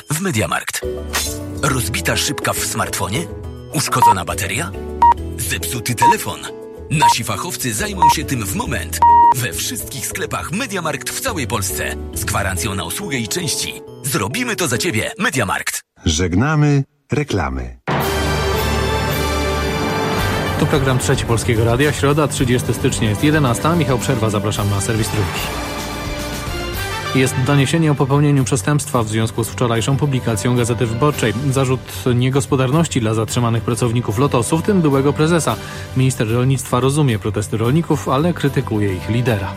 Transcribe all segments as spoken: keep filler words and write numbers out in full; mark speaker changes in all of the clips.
Speaker 1: w MediaMarkt. Rozbita szybka w smartfonie? Uszkodzona bateria? Zepsuty telefon? Nasi fachowcy zajmą się tym w moment. We wszystkich sklepach MediaMarkt w całej Polsce. Z gwarancją na usługę i części. Zrobimy to za Ciebie. MediaMarkt.
Speaker 2: Żegnamy reklamy.
Speaker 3: Tu program Trzeci Polskiego Radia. Środa, trzydziestego stycznia jest jedenasta. Michał Przerwa, zapraszam na serwis Trójki. Jest doniesienie o popełnieniu przestępstwa w związku z wczorajszą publikacją Gazety Wyborczej. Zarzut niegospodarności dla zatrzymanych pracowników Lotosu, w tym byłego prezesa. Minister rolnictwa rozumie protesty rolników, ale krytykuje ich lidera.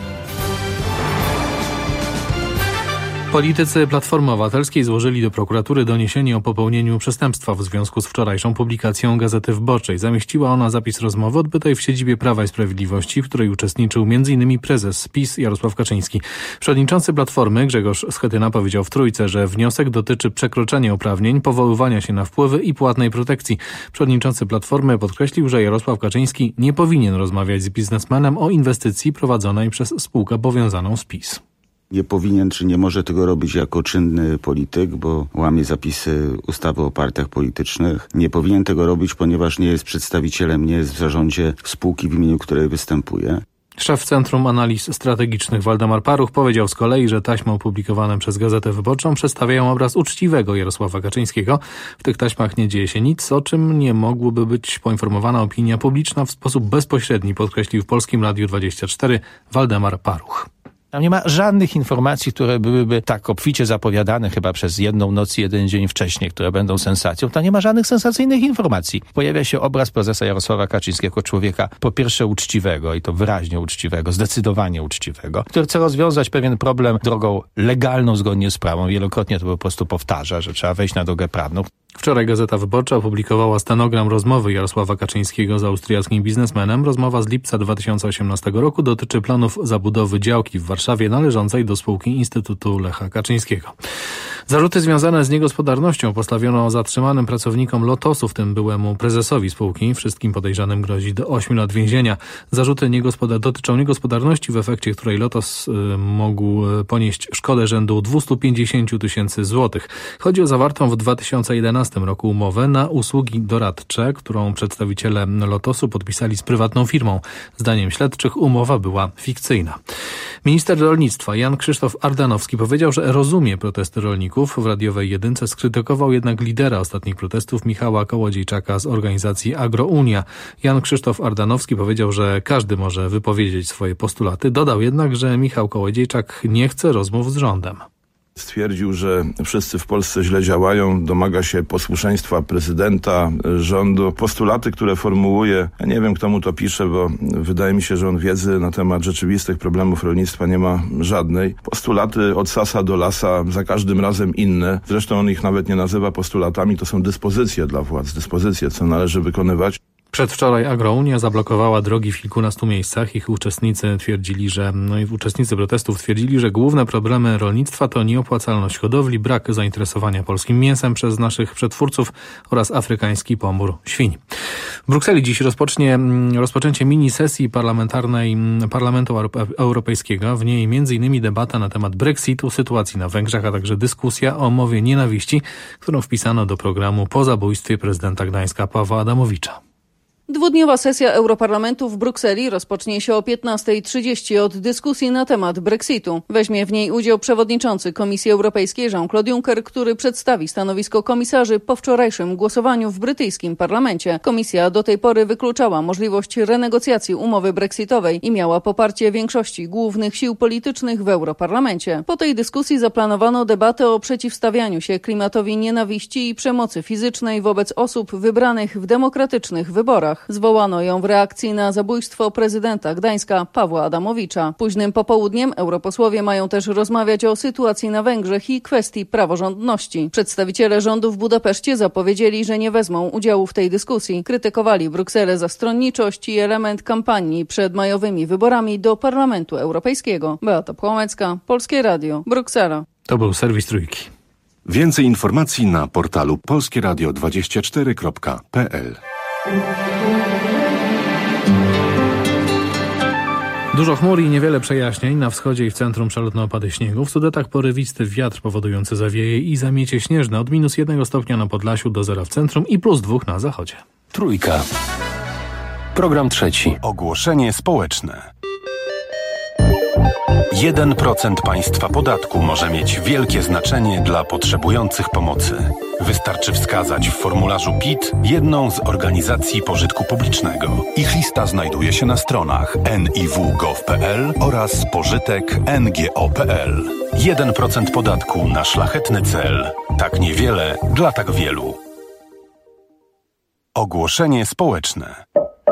Speaker 3: Politycy Platformy Obywatelskiej złożyli do prokuratury doniesienie o popełnieniu przestępstwa w związku z wczorajszą publikacją Gazety Wyborczej. Zamieściła ona zapis rozmowy odbytej w siedzibie Prawa i Sprawiedliwości, w której uczestniczył między innymi prezes PiS Jarosław Kaczyński. Przewodniczący Platformy Grzegorz Schetyna powiedział w Trójce, że wniosek dotyczy przekroczenia uprawnień, powoływania się na wpływy i płatnej protekcji. Przewodniczący Platformy podkreślił, że Jarosław Kaczyński nie powinien rozmawiać z biznesmenem o inwestycji prowadzonej przez spółkę powiązaną z PiS.
Speaker 4: Nie powinien czy nie może tego robić jako czynny polityk, bo łamie zapisy ustawy o partiach politycznych. Nie powinien tego robić, ponieważ nie jest przedstawicielem, nie jest w zarządzie spółki, w imieniu której występuje.
Speaker 3: Szef Centrum Analiz Strategicznych Waldemar Paruch powiedział z kolei, że taśmy opublikowane przez Gazetę Wyborczą przedstawiają obraz uczciwego Jarosława Kaczyńskiego. W tych taśmach nie dzieje się nic, o czym nie mogłoby być poinformowana opinia publiczna w sposób bezpośredni, podkreślił w Polskim Radiu dwadzieścia cztery Waldemar Paruch.
Speaker 5: Tam nie ma żadnych informacji, które byłyby tak obficie zapowiadane chyba przez jedną noc i jeden dzień wcześniej, które będą sensacją. Tam nie ma żadnych sensacyjnych informacji. Pojawia się obraz prezesa Jarosława Kaczyńskiego, człowieka po pierwsze uczciwego i to wyraźnie uczciwego, zdecydowanie uczciwego, który chce rozwiązać pewien problem drogą legalną zgodnie z prawem. Wielokrotnie to po prostu powtarza, że trzeba wejść na drogę prawną.
Speaker 3: Wczoraj Gazeta Wyborcza opublikowała stenogram rozmowy Jarosława Kaczyńskiego z austriackim biznesmenem. Rozmowa z lipca dwa tysiące osiemnastego roku dotyczy planów zabudowy działki w Warszawie należącej do spółki Instytutu Lecha Kaczyńskiego. Zarzuty związane z niegospodarnością postawiono zatrzymanym pracownikom Lotosu, w tym byłemu prezesowi spółki. Wszystkim podejrzanym grozi do ośmiu lat więzienia. Zarzuty niegospodar- dotyczą niegospodarności, w efekcie której Lotos y, mógł ponieść szkodę rzędu dwieście pięćdziesiąt tysięcy złotych. Chodzi o zawartą w dwa tysiące jedenastym roku umowę na usługi doradcze, którą przedstawiciele Lotosu podpisali z prywatną firmą. Zdaniem śledczych umowa była fikcyjna. Minister rolnictwa Jan Krzysztof Ardanowski powiedział, że rozumie protesty rolników. W radiowej jedynce skrytykował jednak lidera ostatnich protestów Michała Kołodziejczaka z organizacji Agrounia. Jan Krzysztof Ardanowski powiedział, że każdy może wypowiedzieć swoje postulaty. Dodał jednak, że Michał Kołodziejczak nie chce rozmów z rządem.
Speaker 6: Stwierdził, że wszyscy w Polsce źle działają, domaga się posłuszeństwa prezydenta, rządu. Postulaty, które formułuje, ja nie wiem, kto mu to pisze, bo wydaje mi się, że on wiedzy na temat rzeczywistych problemów rolnictwa nie ma żadnej. Postulaty od sasa do lasa, za każdym razem inne. Zresztą on ich nawet nie nazywa postulatami, to są dyspozycje dla władz, dyspozycje, co należy wykonywać.
Speaker 3: Przedwczoraj Agrounia zablokowała drogi w kilkunastu miejscach. Ich uczestnicy twierdzili, że no i uczestnicy protestów twierdzili, że główne problemy rolnictwa to nieopłacalność hodowli, brak zainteresowania polskim mięsem przez naszych przetwórców oraz afrykański pomór świń. W Brukseli dziś rozpocznie rozpoczęcie mini sesji parlamentarnej Parlamentu Europejskiego. W niej między innymi debata na temat Brexitu, sytuacji na Węgrzech, a także dyskusja o mowie nienawiści, którą wpisano do programu po zabójstwie prezydenta Gdańska Pawła Adamowicza.
Speaker 7: Dwudniowa sesja Europarlamentu w Brukseli rozpocznie się o piętnasta trzydzieści od dyskusji na temat Brexitu. Weźmie w niej udział przewodniczący Komisji Europejskiej Jean-Claude Juncker, który przedstawi stanowisko komisarzy po wczorajszym głosowaniu w brytyjskim parlamencie. Komisja do tej pory wykluczała możliwość renegocjacji umowy brexitowej i miała poparcie większości głównych sił politycznych w Europarlamencie. Po tej dyskusji zaplanowano debatę o przeciwstawianiu się klimatowi nienawiści i przemocy fizycznej wobec osób wybranych w demokratycznych wyborach. Zwołano ją w reakcji na zabójstwo prezydenta Gdańska Pawła Adamowicza. Późnym popołudniem europosłowie mają też rozmawiać o sytuacji na Węgrzech i kwestii praworządności. Przedstawiciele rządu w Budapeszcie zapowiedzieli, że nie wezmą udziału w tej dyskusji. Krytykowali Brukselę za stronniczość i element kampanii przed majowymi wyborami do Parlamentu Europejskiego. Beata Płomecka, Polskie Radio, Bruksela.
Speaker 3: To był serwis Trójki.
Speaker 2: Więcej informacji na portalu polskie radio dwadzieścia cztery kropka p l.
Speaker 3: Dużo chmur i niewiele przejaśnień. Na wschodzie i w centrum przelotne opady śniegu. W Sudetach porywisty wiatr powodujący zawieje i zamiecie śnieżne od minus jednego stopnia na Podlasiu do zera w centrum i plus dwóch na zachodzie.
Speaker 8: Trójka. Program trzeci.
Speaker 2: Ogłoszenie społeczne. jeden procent państwa podatku może mieć wielkie znaczenie dla potrzebujących pomocy. Wystarczy wskazać w formularzu P I T jedną z organizacji pożytku publicznego. Ich lista znajduje się na stronach en i w kropka gov kropka pe el oraz pożytek kropka en ge o kropka pe el. jeden procent podatku na szlachetny cel. Tak niewiele dla tak wielu. Ogłoszenie społeczne.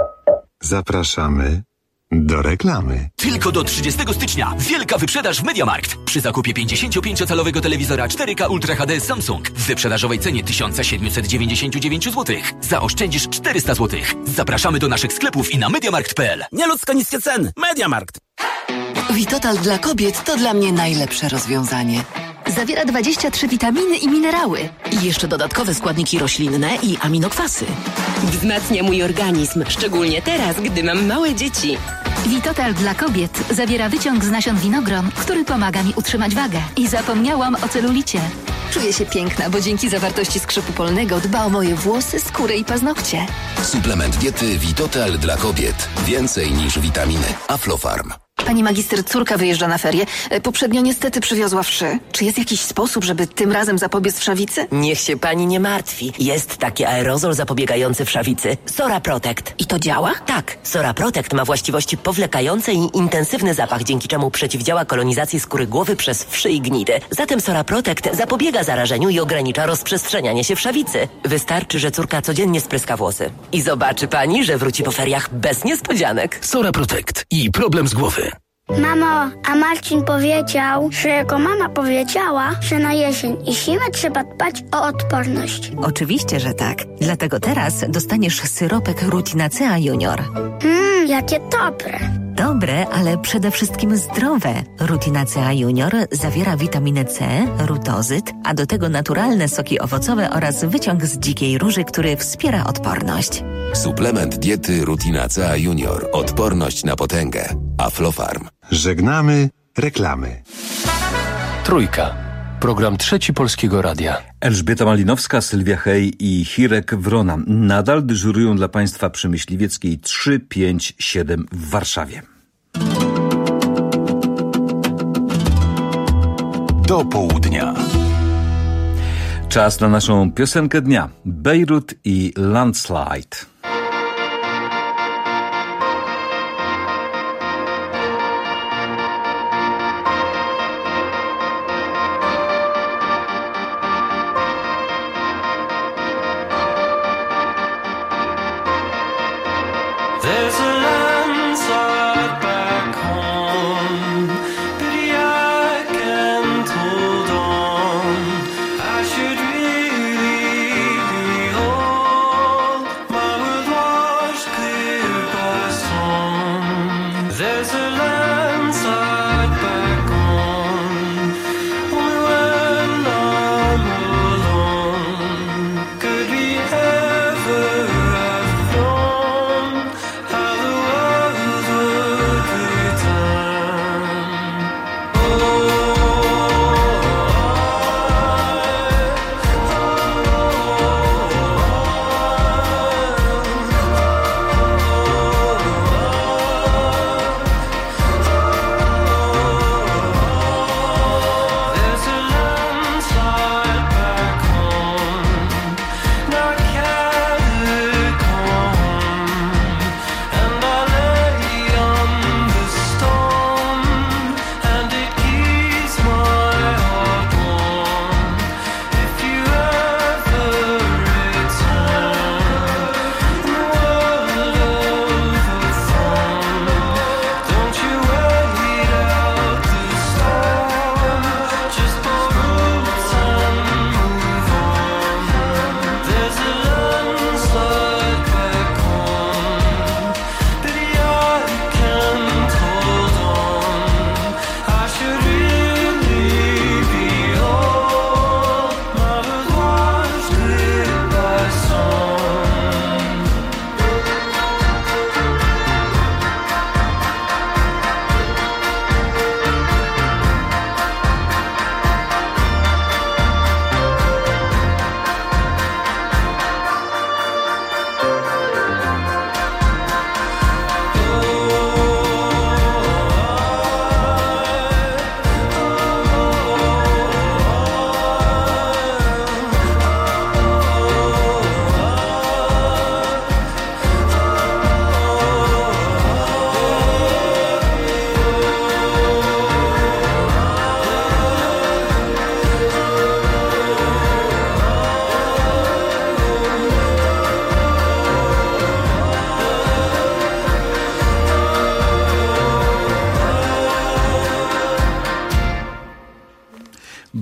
Speaker 9: Zapraszamy do reklamy.
Speaker 1: Tylko do trzydziestego stycznia wielka wyprzedaż w MediaMarkt. Przy zakupie pięćdziesięciopięciocalowego telewizora cztery K Ultra H D Samsung w wyprzedażowej cenie tysiąc siedemset dziewięćdziesiąt dziewięć złotych zaoszczędzisz czterysta złotych. Zapraszamy do naszych sklepów i na mediamarkt kropka pe el.
Speaker 10: Nieludzko niskie ceny. MediaMarkt.
Speaker 11: Vitotal dla kobiet to dla mnie najlepsze rozwiązanie. Zawiera dwadzieścia trzy witaminy i minerały. I jeszcze dodatkowe składniki roślinne i aminokwasy.
Speaker 12: Wzmacnia mój organizm, szczególnie teraz, gdy mam małe dzieci.
Speaker 13: Vitotal dla kobiet zawiera wyciąg z nasion winogron, który pomaga mi utrzymać wagę. I zapomniałam o celulicie.
Speaker 11: Czuję się piękna, bo dzięki zawartości skrzypu polnego dba o moje włosy, skórę i paznokcie.
Speaker 14: Suplement diety Vitotal dla kobiet. Więcej niż witaminy. Aflofarm.
Speaker 11: Pani magister, córka wyjeżdża na ferie. Poprzednio niestety przywiozła wszy. Czy jest jakiś sposób, żeby tym razem zapobiec wszawicy?
Speaker 12: Niech się pani nie martwi. Jest taki aerozol zapobiegający wszawicy. Sora Protect.
Speaker 11: I to działa?
Speaker 12: Tak. Sora Protect ma właściwości powlekające i intensywny zapach, dzięki czemu przeciwdziała kolonizacji skóry głowy przez wszy i gnidy. Zatem Sora Protect zapobiega zarażeniu i ogranicza rozprzestrzenianie się wszawicy. Wystarczy, że córka codziennie spryska włosy. I zobaczy pani, że wróci po feriach bez niespodzianek.
Speaker 14: Sora Protect i problem z głowy.
Speaker 15: Mamo, a Marcin powiedział, że jego mama powiedziała, że na jesień i zimę trzeba dbać o odporność.
Speaker 16: Oczywiście, że tak. Dlatego teraz dostaniesz syropek Rutinacea Junior.
Speaker 15: Mmm, jakie dobre.
Speaker 16: Dobre, ale przede wszystkim zdrowe. Rutinacea Junior zawiera witaminę C, rutozyt, a do tego naturalne soki owocowe oraz wyciąg z dzikiej róży, który wspiera odporność.
Speaker 14: Suplement diety Rutinacea Junior. Odporność na potęgę. Aflofarm.
Speaker 9: Żegnamy reklamy.
Speaker 8: Trójka. Program trzeci Polskiego Radia.
Speaker 17: Elżbieta Malinowska, Sylwia Hej i Hirek Wrona nadal dyżurują dla Państwa przy Myśliwieckiej trzy pięć siedem w Warszawie.
Speaker 2: Do południa.
Speaker 17: Czas na naszą piosenkę dnia. Bejrut i Landslide.
Speaker 18: There's a landslide back home. Pity I can't hold on. I should really be old. My world washed clear by storm. There's a landslide back home. Only when I'm alone could we ever have known how the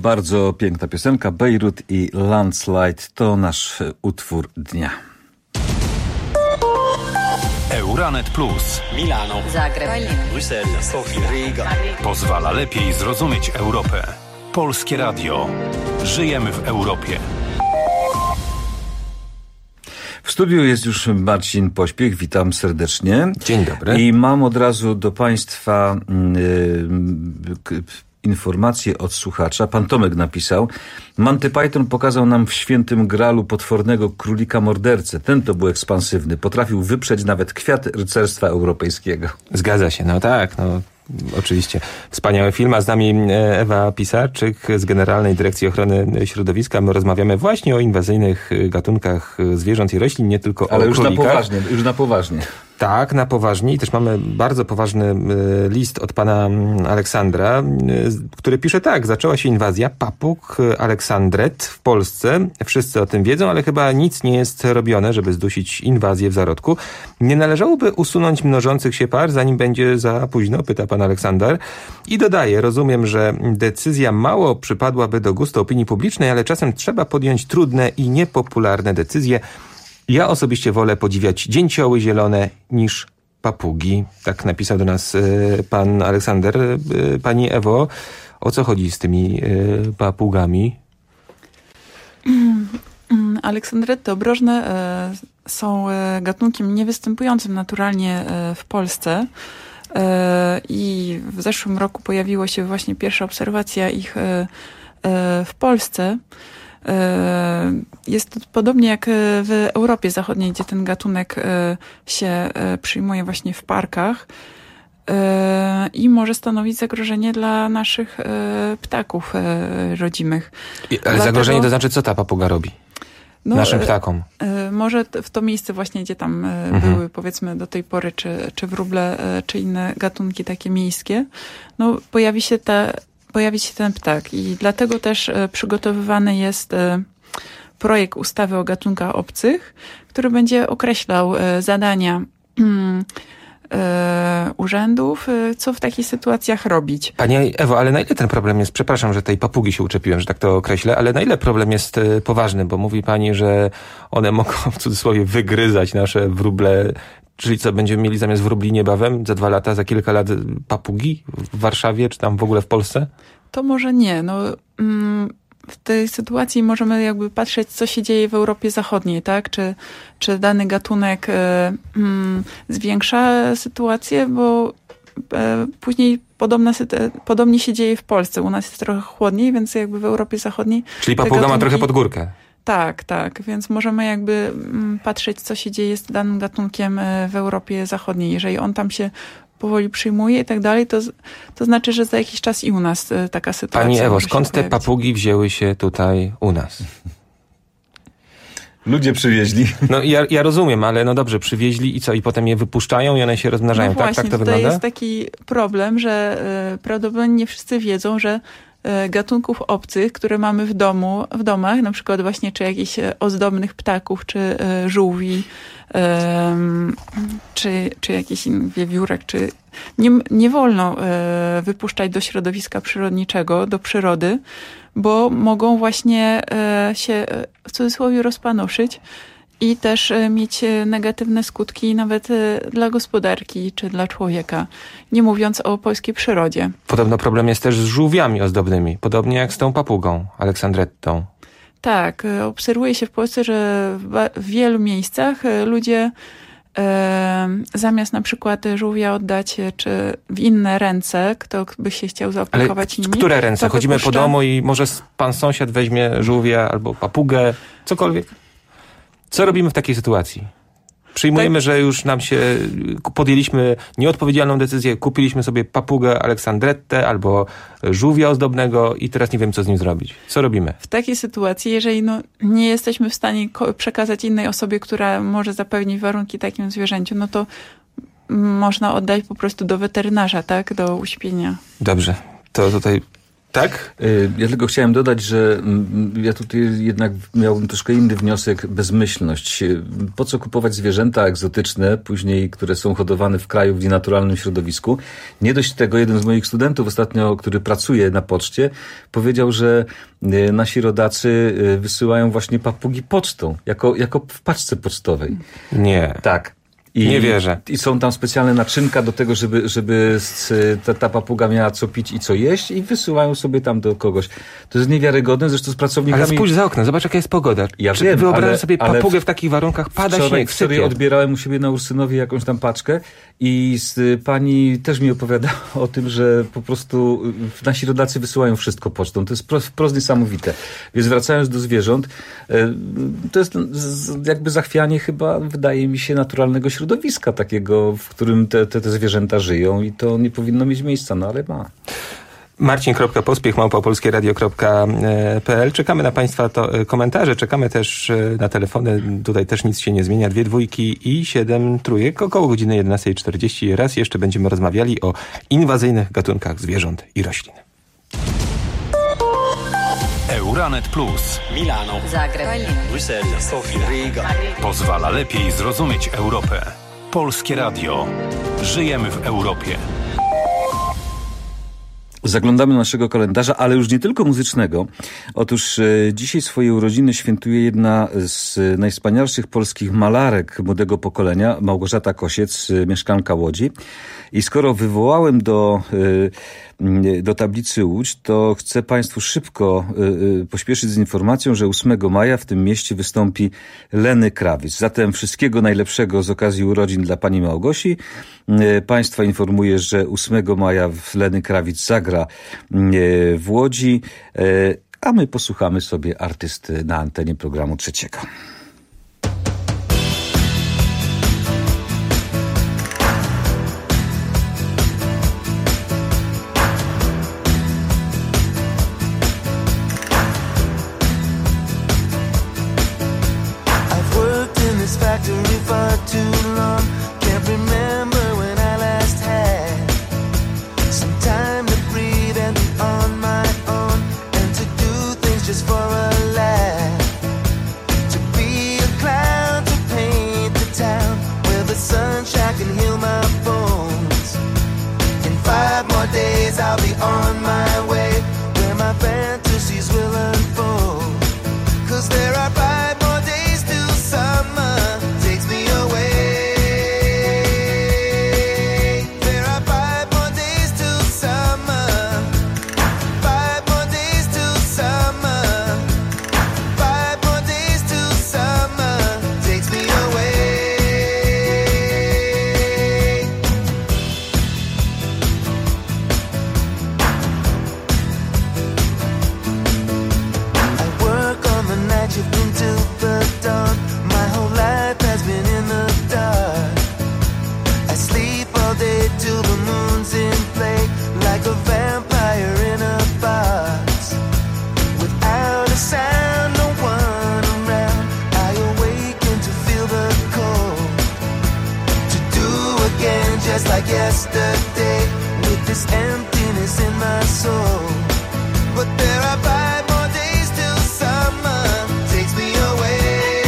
Speaker 17: Bardzo piękna piosenka. Bejrut i Landslide to nasz utwór dnia.
Speaker 2: Euranet Plus.
Speaker 19: Milano.
Speaker 20: Zagreb.
Speaker 19: Bruksela. Sofia. Riga.
Speaker 2: Pozwala lepiej zrozumieć Europę. Polskie Radio. Żyjemy w Europie.
Speaker 17: W studiu jest już Marcin Pośpiech, witam serdecznie.
Speaker 21: Dzień dobry.
Speaker 17: I mam od razu do Państwa yy, informację od słuchacza. Pan Tomek napisał: Monty Python pokazał nam w Świętym Gralu potwornego królika mordercę. Ten to był ekspansywny. Potrafił wyprzeć nawet kwiat rycerstwa europejskiego.
Speaker 21: Zgadza się, no tak, no oczywiście. Wspaniały film, a z nami Ewa Pisarczyk z Generalnej Dyrekcji Ochrony Środowiska. My rozmawiamy właśnie o inwazyjnych gatunkach zwierząt i roślin, nie tylko
Speaker 17: Ale
Speaker 21: o
Speaker 17: już
Speaker 21: królikach.
Speaker 17: na poważnie, już na poważnie.
Speaker 21: Tak, na poważnie. I też mamy bardzo poważny list od pana Aleksandra, który pisze tak. Zaczęła się inwazja papug aleksandret w Polsce. Wszyscy o tym wiedzą, ale chyba nic nie jest robione, żeby zdusić inwazję w zarodku. Nie należałoby usunąć mnożących się par, zanim będzie za późno, pyta pan Aleksander. I dodaje, rozumiem, że decyzja mało przypadłaby do gustu opinii publicznej, ale czasem trzeba podjąć trudne i niepopularne decyzje. Ja osobiście wolę podziwiać dzięcioły zielone niż papugi. Tak napisał do nas y, pan Aleksander. Y, pani Ewo, o co chodzi z tymi y, papugami?
Speaker 22: Aleksandrety obrożne y, są y, gatunkiem niewystępującym naturalnie y, w Polsce. Y, I w zeszłym roku pojawiła się właśnie pierwsza obserwacja ich y, y, w Polsce. Jest to podobnie jak w Europie Zachodniej, gdzie ten gatunek się przyjmuje właśnie w parkach i może stanowić zagrożenie dla naszych ptaków rodzimych.
Speaker 21: Ale Dlatego, zagrożenie to znaczy, co ta papuga robi? No, naszym ptakom?
Speaker 22: Może w to miejsce właśnie, gdzie tam mhm. były powiedzmy do tej pory, czy, czy wróble, czy inne gatunki takie miejskie, no pojawi się ta pojawi się ten ptak i dlatego też e, przygotowywany jest e, projekt ustawy o gatunkach obcych, który będzie określał e, zadania mm, e, urzędów, e, co w takich sytuacjach robić.
Speaker 21: Pani Ewo, ale na ile ten problem jest, przepraszam, że tej papugi się uczepiłem, że tak to określę, ale na ile problem jest e, poważny, bo mówi pani, że one mogą w cudzysłowie wygryzać nasze wróble. Czyli co, będziemy mieli zamiast wróbli niebawem, za dwa lata, za kilka lat papugi w Warszawie, czy tam w ogóle w Polsce?
Speaker 22: To może nie. No, mm, w tej sytuacji możemy jakby patrzeć, co się dzieje w Europie Zachodniej, tak? Czy, czy dany gatunek e, mm, zwiększa sytuację, bo e, później podobna, podobnie się dzieje w Polsce. U nas jest trochę chłodniej, więc jakby w Europie Zachodniej...
Speaker 21: Czyli papuga gatunki... ma trochę pod górkę.
Speaker 22: Tak, tak, więc możemy jakby patrzeć, co się dzieje z danym gatunkiem w Europie Zachodniej. Jeżeli on tam się powoli przyjmuje i tak dalej, to, to znaczy, że za jakiś czas i u nas taka sytuacja.
Speaker 21: Pani Ewo, skąd te papugi wzięły się tutaj u nas?
Speaker 17: Ludzie przywieźli.
Speaker 21: No ja, ja rozumiem, ale no dobrze, przywieźli i co? I potem je wypuszczają i one się rozmnażają,
Speaker 22: no
Speaker 21: tak?
Speaker 22: Właśnie,
Speaker 21: Tak to
Speaker 22: tutaj
Speaker 21: wygląda?
Speaker 22: Jest taki problem, że y, prawdopodobnie nie wszyscy wiedzą, że gatunków obcych, które mamy w domu, w domach, na przykład właśnie czy jakichś ozdobnych ptaków, czy żółwi, czy, czy jakichś innych wiewiórek, czy nie, nie wolno wypuszczać do środowiska przyrodniczego, do przyrody, bo mogą właśnie się w cudzysłowie rozpanoszyć i też mieć negatywne skutki nawet dla gospodarki czy dla człowieka, nie mówiąc o polskiej przyrodzie.
Speaker 21: Podobno problem jest też z żółwiami ozdobnymi, podobnie jak z tą papugą aleksandrettą.
Speaker 22: Tak, obserwuje się w Polsce, że w wielu miejscach ludzie e, zamiast na przykład żółwia oddać czy w inne ręce, kto by się chciał zaopiekować nimi.
Speaker 21: Które ręce? Chodzimy
Speaker 22: wypuszcza...
Speaker 21: po domu i może pan sąsiad weźmie żółwia albo papugę, cokolwiek. Co robimy w takiej sytuacji? Przyjmujemy, tak, że już nam się, podjęliśmy nieodpowiedzialną decyzję, kupiliśmy sobie papugę aleksandrettę albo żółwia ozdobnego i teraz nie wiem, co z nim zrobić. Co robimy?
Speaker 22: W takiej sytuacji, jeżeli no, nie jesteśmy w stanie przekazać innej osobie, która może zapewnić warunki takim zwierzęciu, no to można oddać po prostu do weterynarza, tak, do uśpienia.
Speaker 21: Dobrze, to tutaj Tak?
Speaker 17: Ja tylko chciałem dodać, że ja tutaj jednak miałbym troszkę inny wniosek, bezmyślność. Po co kupować zwierzęta egzotyczne, później, które są hodowane w kraju, w nienaturalnym środowisku? Nie dość tego, jeden z moich studentów ostatnio, który pracuje na poczcie, powiedział, że nasi rodacy wysyłają właśnie papugi pocztą, jako, jako w paczce pocztowej.
Speaker 21: Nie.
Speaker 17: Tak. I,
Speaker 21: nie wierzę.
Speaker 17: I są tam specjalne naczynka do tego, żeby, żeby ta, ta papuga miała co pić i co jeść i wysyłają sobie tam do kogoś. To jest niewiarygodne, zresztą z pracownikami...
Speaker 21: Ale spójrz za okno, zobacz jaka jest pogoda.
Speaker 17: Ja
Speaker 21: Czy
Speaker 17: wiem,
Speaker 21: wyobrażasz
Speaker 17: ale,
Speaker 21: sobie papugę w, w takich warunkach, pada
Speaker 17: wczoraj,
Speaker 21: śnieg,
Speaker 17: wczoraj
Speaker 21: sypie.
Speaker 17: odbierałem u siebie na Ursynowie jakąś tam paczkę i z, pani też mi opowiadała o tym, że po prostu nasi rodacy wysyłają wszystko pocztą. To jest wprost niesamowite. Więc wracając do zwierząt, to jest jakby zachwianie chyba, wydaje mi się, naturalnego środowiska takiego, w którym te, te, te zwierzęta żyją i to nie powinno mieć miejsca, no ale ma.
Speaker 21: Marcin kropka pospiech małpa polskieradio kropka p l. Czekamy na Państwa to, komentarze, czekamy też na telefony. Tutaj też nic się nie zmienia. Dwie dwójki i siedem trójek. Około godziny jedenasta czterdzieści. Raz jeszcze będziemy rozmawiali o inwazyjnych gatunkach zwierząt i roślin.
Speaker 2: Euranet Plus.
Speaker 19: Milano.
Speaker 4: Zagreb.
Speaker 19: Bruksela. Sofia. Riga.
Speaker 2: Pozwala lepiej zrozumieć Europę. Polskie Radio. Żyjemy w Europie.
Speaker 17: Zaglądamy do naszego kalendarza, ale już nie tylko muzycznego. Otóż e, dzisiaj swoje urodziny świętuje jedna z najwspanialszych polskich malarek młodego pokolenia, Małgorzata Kosiec, mieszkanka Łodzi. I skoro wywołałem do, e, do tablicy Łódź, to chcę Państwu szybko e, pośpieszyć z informacją, że ósmego maja w tym mieście wystąpi Lenny Kravitz. Zatem wszystkiego najlepszego z okazji urodzin dla pani Małgosi. E, Państwa informuję, że ósmego maja Lenny Kravitz zagra w Łodzi, a my posłuchamy sobie artysty na antenie programu Trzeciego.
Speaker 18: I've worked in this factory for too long. Can't remember when I last had some time to breathe and be on my own, and to do things just for a laugh. To be a clown, to paint the town where the sunshine can heal my bones. In five more days I'll be on my way, where my fantasies will unfold. 'Cause there are five more days till summer takes me away. There are five more days till summer. Five more days till summer. Five more days till summer takes me away. I work on the night shift until the dawn. My whole life has been in the dark. I sleep all day till the moon's in play, like a vampire in a box. Without a sound, no one around, I awaken to feel the cold. To do again just like yesterday, with this emptiness in my soul. But there are five more days till summer takes me away.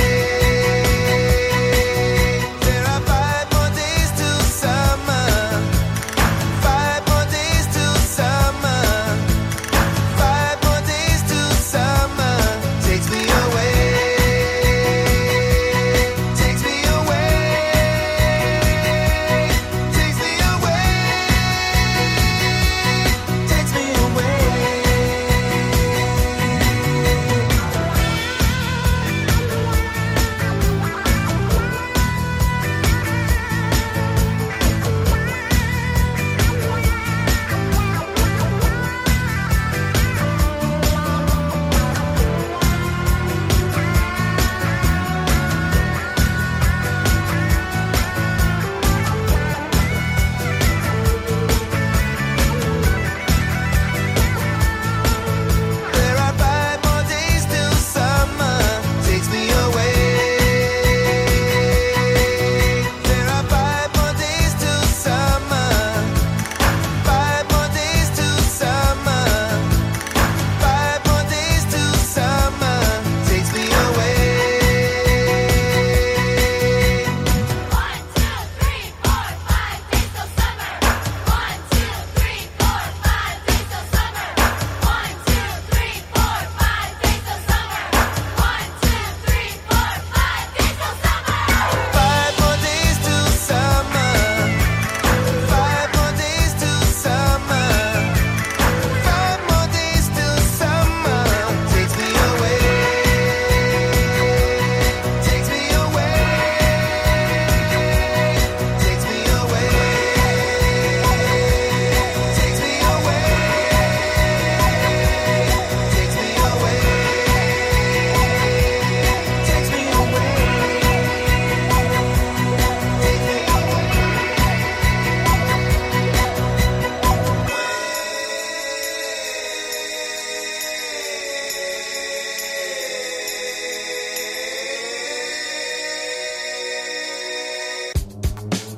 Speaker 18: There are five more days till summer. Five more days till summer. Five more days till summer takes me away. Takes me away. Takes me away.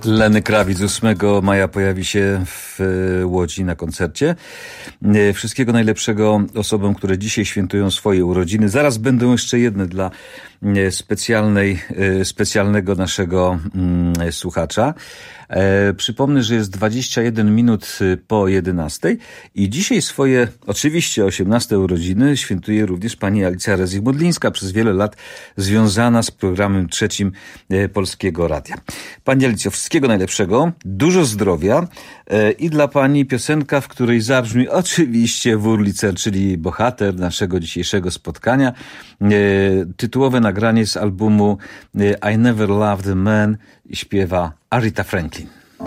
Speaker 17: Lenny Kravitz ósmego maja pojawi się w Łodzi na koncercie. Wszystkiego najlepszego osobom, które dzisiaj świętują swoje urodziny. Zaraz będą jeszcze jedne dla specjalnej, specjalnego naszego mm, słuchacza. E, przypomnę, że jest dwadzieścia jeden minut po jedenastej i dzisiaj swoje, oczywiście osiemnaste urodziny świętuje również pani Alicja Rezik-Modlińska, przez wiele lat związana z programem trzecim Polskiego Radia. Pani Alicjo, wszystkiego najlepszego, dużo zdrowia e, i dla pani piosenka, w której zabrzmi oczywiście Wurlitzer, czyli bohater naszego dzisiejszego spotkania. E, tytułowe nagranie z albumu I Never Loved a Man śpiewa Aretha Franklin.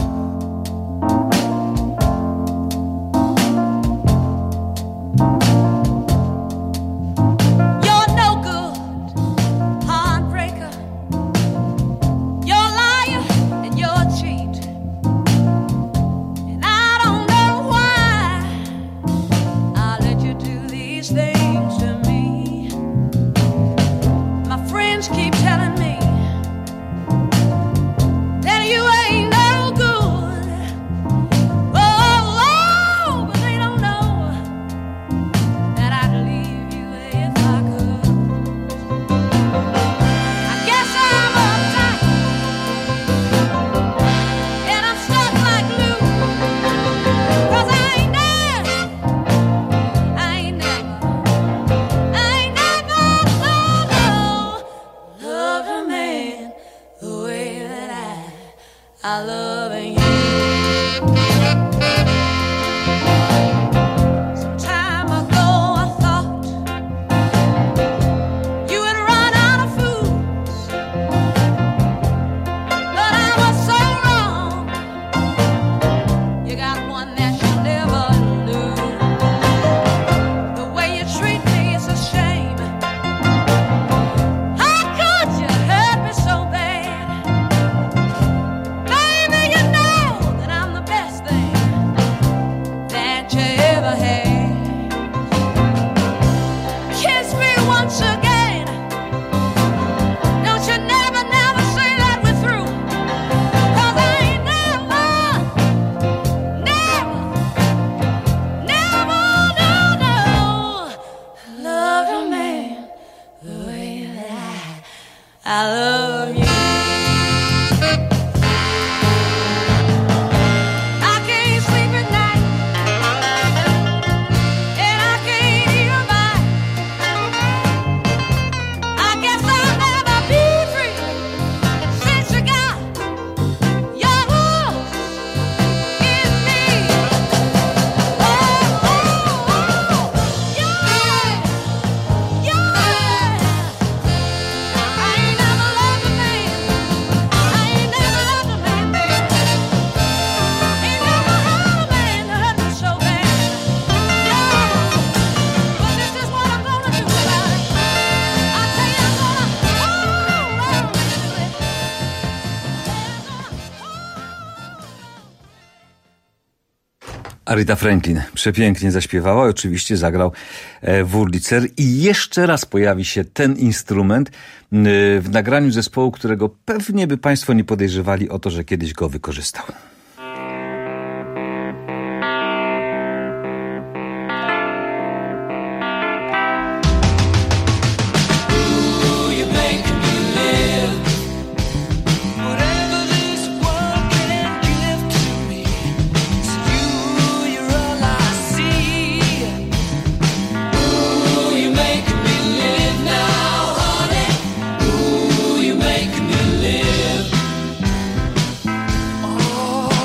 Speaker 17: Aretha Franklin przepięknie zaśpiewała, oczywiście zagrał Wurlitzer i jeszcze raz pojawi się ten instrument w nagraniu zespołu, którego pewnie by państwo nie podejrzewali o to, że kiedyś go wykorzystał.
Speaker 18: Oh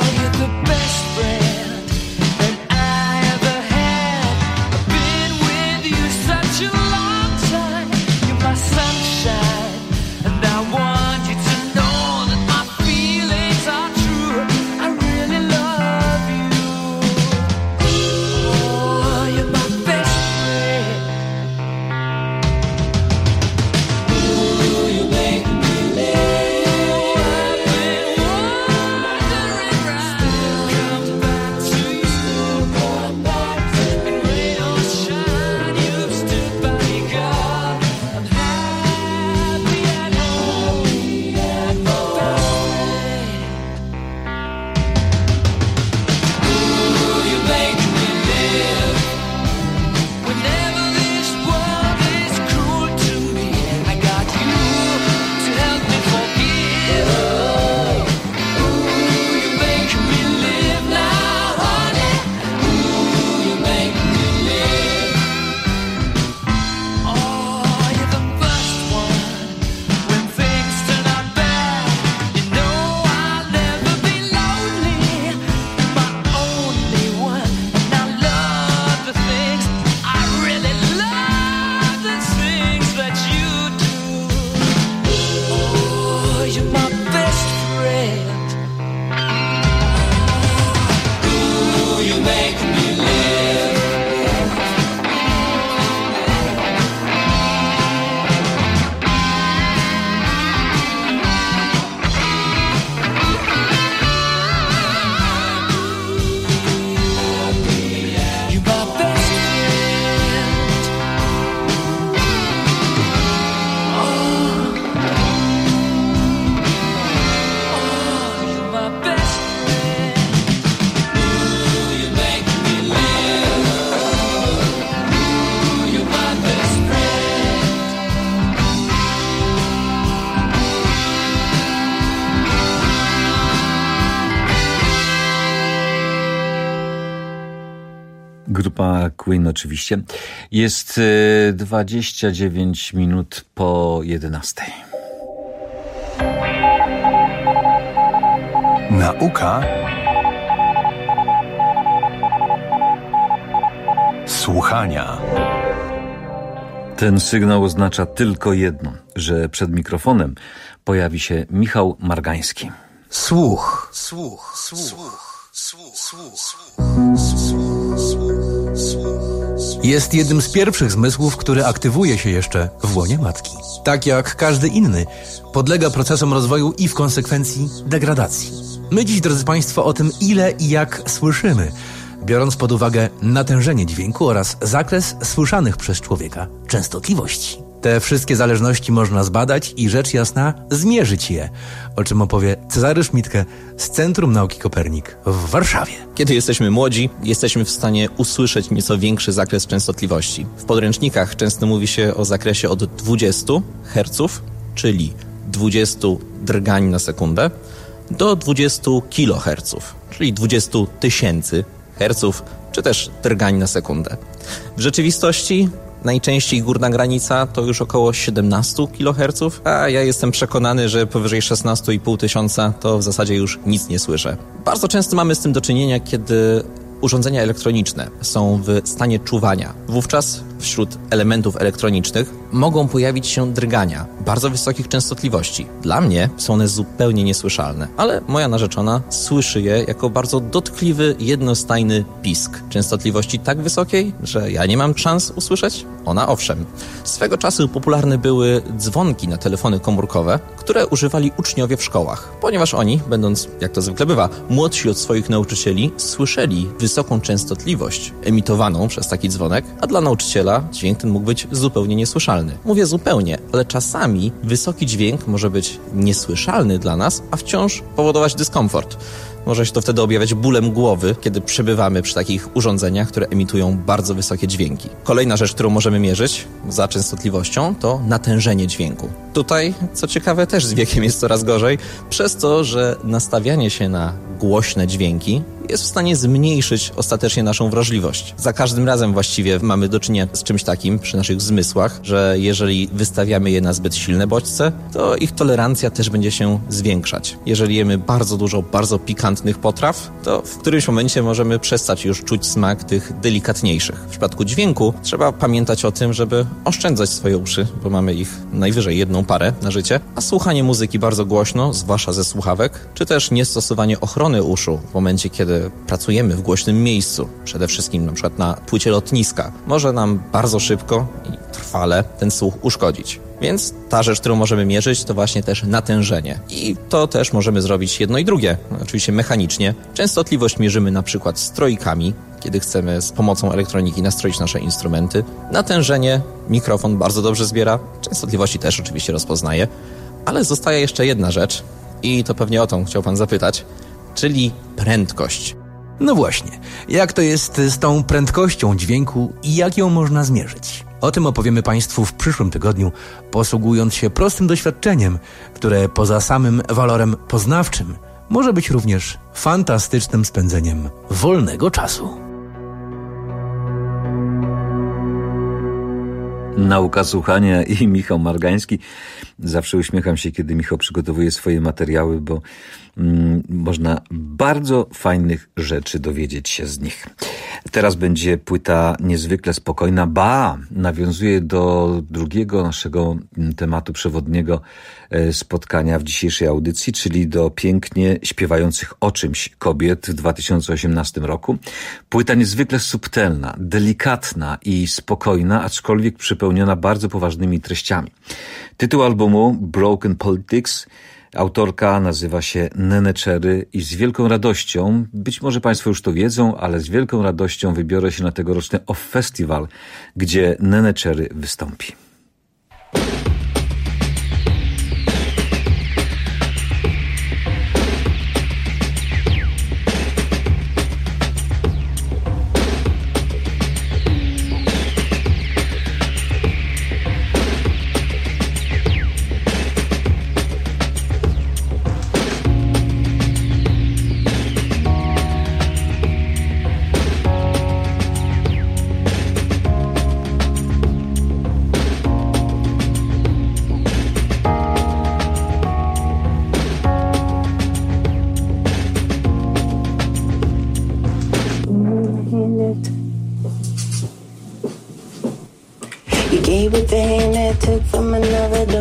Speaker 17: grupa Queen oczywiście. Jest dwadzieścia dziewięć minut po jedenastej.
Speaker 2: Nauka słuchania.
Speaker 17: Ten sygnał oznacza tylko jedno, że przed mikrofonem pojawi się Michał Margański.
Speaker 1: Słuch. Słuch. Słuch. Słuch. Słuch. Jest jednym z pierwszych zmysłów, który aktywuje się jeszcze w łonie matki. Tak jak każdy inny, podlega procesom rozwoju i w konsekwencji degradacji. My dziś, drodzy Państwo, o tym, ile i jak słyszymy, biorąc pod uwagę natężenie dźwięku oraz zakres słyszanych przez człowieka częstotliwości. Te wszystkie zależności można zbadać i rzecz jasna zmierzyć je, o czym opowie Cezary Szmitke z Centrum Nauki Kopernik w Warszawie.
Speaker 4: Kiedy jesteśmy młodzi, jesteśmy w stanie usłyszeć nieco większy zakres częstotliwości. W podręcznikach często mówi się o zakresie od dwudziestu herców, czyli dwudziestu drgań na sekundę, do dwudziestu kiloherców, czyli dwudziestu tysięcy herców, czy też drgań na sekundę. W rzeczywistości najczęściej górna granica to już około siedemnaście kiloherców, a ja jestem przekonany, że powyżej szesnaście i pół tysiąca to w zasadzie już nic nie słyszę. Bardzo często mamy z tym do czynienia, kiedy urządzenia elektroniczne są w stanie czuwania. Wówczas wśród elementów elektronicznych mogą pojawić się drgania bardzo wysokich częstotliwości. Dla mnie są one zupełnie niesłyszalne, ale moja narzeczona słyszy je jako bardzo dotkliwy, jednostajny pisk częstotliwości tak wysokiej, że ja nie mam szans usłyszeć. Ona owszem. Swego czasu popularne były dzwonki na telefony komórkowe, które używali uczniowie w szkołach, ponieważ oni, będąc, jak to zwykle bywa, młodsi od swoich nauczycieli, słyszeli wysoką częstotliwość emitowaną przez taki dzwonek, a dla nauczyciela dźwięk ten mógł być zupełnie niesłyszalny. Mówię zupełnie, ale czasami wysoki dźwięk może być niesłyszalny dla nas, a wciąż powodować dyskomfort. Może się to wtedy objawiać bólem głowy, kiedy przebywamy przy takich urządzeniach, które emitują bardzo wysokie dźwięki. Kolejna rzecz, którą możemy mierzyć za częstotliwością, to natężenie dźwięku. Tutaj, co ciekawe, też z wiekiem jest coraz gorzej, przez to, że nastawianie się na głośne dźwięki jest w stanie zmniejszyć ostatecznie naszą wrażliwość. Za każdym razem właściwie mamy do czynienia z czymś takim przy naszych zmysłach, że jeżeli wystawiamy je na zbyt silne bodźce, to ich tolerancja też będzie się zwiększać. Jeżeli jemy bardzo dużo bardzo pikantnych potraw, to w którymś momencie możemy przestać już czuć smak tych delikatniejszych. W przypadku dźwięku trzeba pamiętać o tym, żeby oszczędzać swoje uszy, bo mamy ich najwyżej jedną parę na życie, a słuchanie muzyki bardzo głośno, zwłaszcza ze słuchawek, czy też niestosowanie ochrony uszu w momencie, kiedy pracujemy w głośnym miejscu, przede wszystkim na przykład na płycie lotniska, może nam bardzo szybko i trwale ten słuch uszkodzić. Więc ta rzecz, którą możemy mierzyć, to właśnie też natężenie. I to też możemy zrobić jedno i drugie, oczywiście mechanicznie. Częstotliwość mierzymy na przykład strojkami, kiedy chcemy z pomocą elektroniki nastroić nasze instrumenty. Natężenie mikrofon bardzo dobrze zbiera, częstotliwości też oczywiście rozpoznaje, ale zostaje jeszcze jedna rzecz i to pewnie o tą chciał pan zapytać, czyli prędkość.
Speaker 1: No właśnie, jak to jest z tą prędkością dźwięku i jak ją można zmierzyć? O tym opowiemy Państwu w przyszłym tygodniu, posługując się prostym doświadczeniem, które poza samym walorem poznawczym może być również fantastycznym spędzeniem wolnego czasu.
Speaker 17: Nauka słuchania i Michał Margański. Zawsze uśmiecham się, kiedy Michał przygotowuje swoje materiały, bo mm, można bardzo fajnych rzeczy dowiedzieć się z nich. Teraz będzie płyta niezwykle spokojna, ba, nawiązuje do drugiego naszego tematu przewodniego spotkania w dzisiejszej audycji, czyli do pięknie śpiewających o czymś kobiet w dwa tysiące osiemnastym roku. Płyta niezwykle subtelna, delikatna i spokojna, aczkolwiek przypełniona bardzo poważnymi treściami. Tytuł albumu Broken Politics. Autorka nazywa się Neneh Cherry i z wielką radością, być może Państwo już to wiedzą, ale z wielką radością wybiorę się na tegoroczny Off Festival, gdzie Neneh Cherry wystąpi.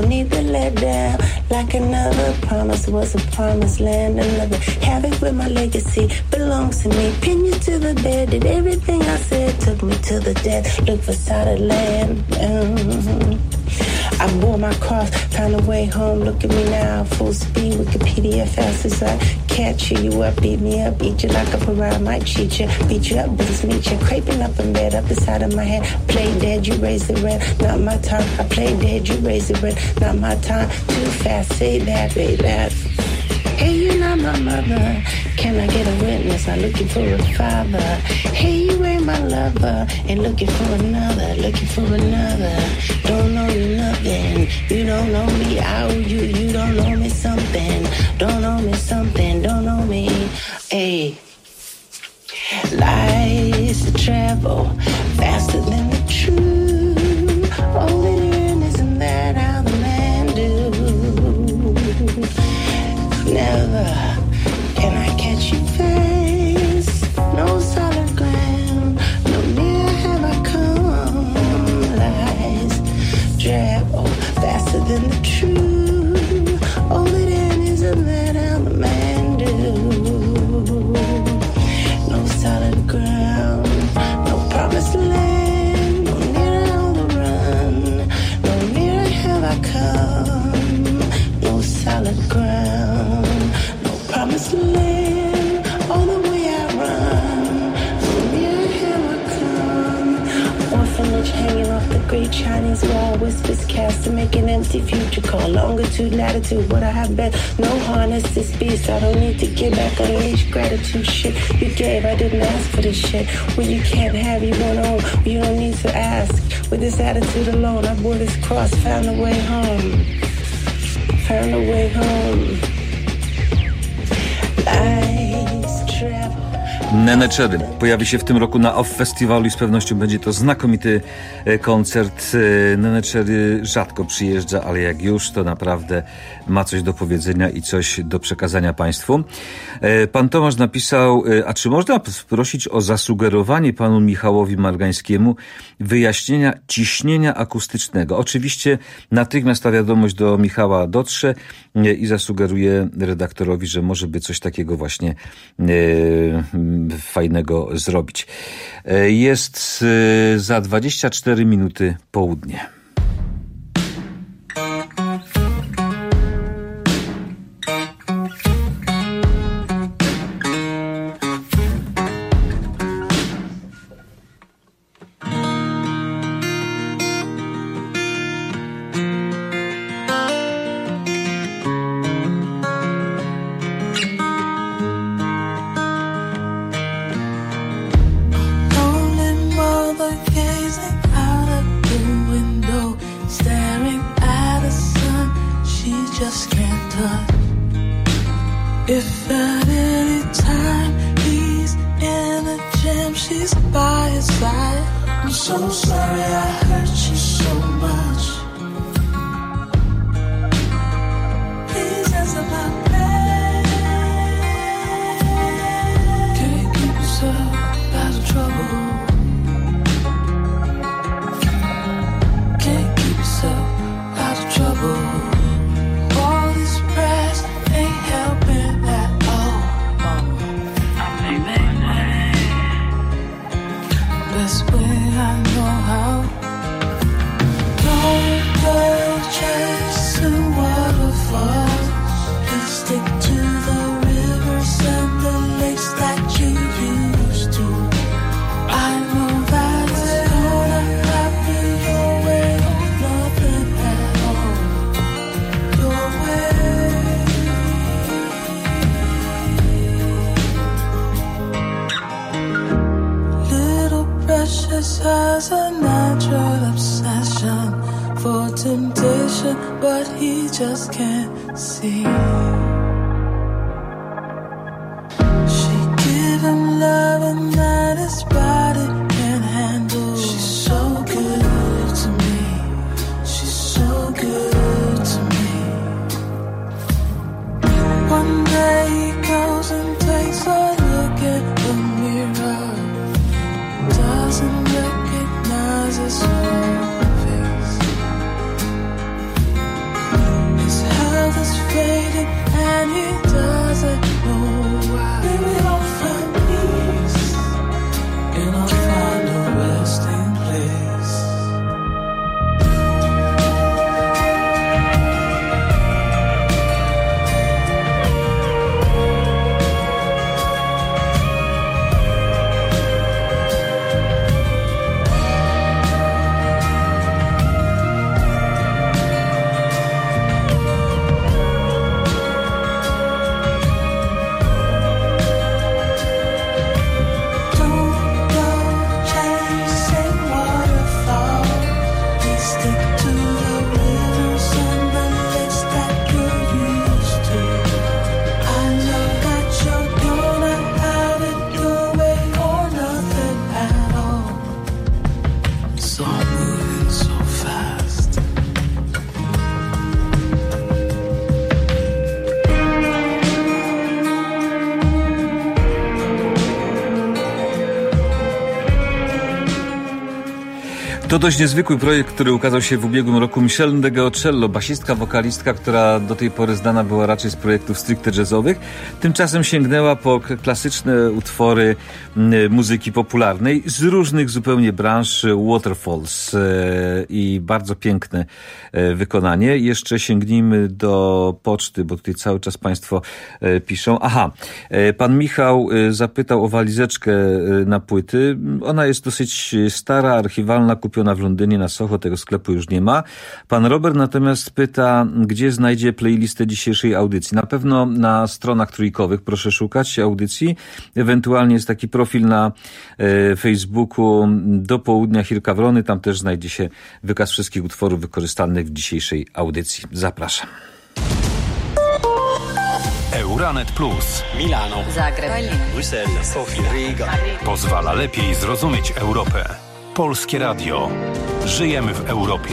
Speaker 5: beneath the let down. Like another promise was a promised land. Another havoc with my legacy belongs to me. Pin you to the bed. Did everything I said, took me to the death. Look for solid land. Mm-hmm. I bore my cross, found a way home. Look at me now, full speed, Wikipedia, fast as I catch you. You up, beat me up, eat you like a pariah. Might cheat you, beat you up, business meet you. Creeping up in bed, up the side of my head. Play dead, you raise the rent, not my time. I play dead, you raise the rent, not my time. Too fast, say that, say that. Hey, you're not my mother. Can I get a witness? I'm looking for a father. Hey, you ain't my lover. Ain't looking for another, looking for another. Don't know you nothing. You don't know me. I owe you. You don't know me something. Don't know me something. Don't know me. Hey. Lies to travel faster than the truth. All in your isn't that how the man do? Never can I catch you fast. No solid ground. No near have I come. Lies travel faster than the truth. All it in isn't that how the man do. No solid ground. No promised land. No near on the run. No near have I come. No solid ground. Promised land, all the way I run. From here, here I come. Orphanage hanging off the great Chinese wall. Whispers cast to make an empty future call. Longitude, latitude, what I have bet. No harness this beast. I don't need to get back. Unleash gratitude shit you gave. I didn't ask for this shit. When you can't have, you won't own. You don't need to ask. With this attitude alone, I bore this cross. Found a way home. Found a way home.
Speaker 17: Nene Cherry pojawi się w tym roku na Off Festiwalu i z pewnością będzie to znakomity koncert. Nene Cherry rzadko przyjeżdża, ale jak już, to naprawdę ma coś do powiedzenia i coś do przekazania Państwu. Pan Tomasz napisał, a czy można prosić o zasugerowanie panu Michałowi Margańskiemu wyjaśnienia ciśnienia akustycznego? Oczywiście natychmiast ta wiadomość do Michała dotrze i zasugeruję redaktorowi, że może by coś takiego właśnie fajnego zrobić. Jest za dwadzieścia cztery minuty południe.
Speaker 18: and he doesn't know why. Maybe I'll find peace and I'll find a resting place.
Speaker 17: To dość niezwykły projekt, który ukazał się w ubiegłym roku. Michelle Ndegeocello, basistka, wokalistka, która do tej pory znana była raczej z projektów stricte jazzowych, tymczasem sięgnęła po klasyczne utwory muzyki popularnej z różnych zupełnie branż, Waterfalls i bardzo piękne wykonanie. Jeszcze sięgnijmy do poczty, bo tutaj cały czas państwo piszą. Aha, pan Michał zapytał o walizeczkę na płyty. Ona jest dosyć stara, archiwalna, kupiona w Londynie na Soho, tego sklepu już nie ma. Pan Robert natomiast pyta, gdzie znajdzie playlistę dzisiejszej audycji. Na pewno na stronach trójkowych proszę szukać audycji. Ewentualnie jest taki profil na e, Facebooku Do Południa Hirka Wrony. Tam też znajdzie się wykaz wszystkich utworów wykorzystanych w dzisiejszej audycji. Zapraszam.
Speaker 2: Euranet Plus.
Speaker 6: Milano,
Speaker 20: Zagreb,
Speaker 6: Bruksela, Sofia, Riga.
Speaker 2: Pozwala lepiej zrozumieć Europę. Polskie Radio. Żyjemy w Europie.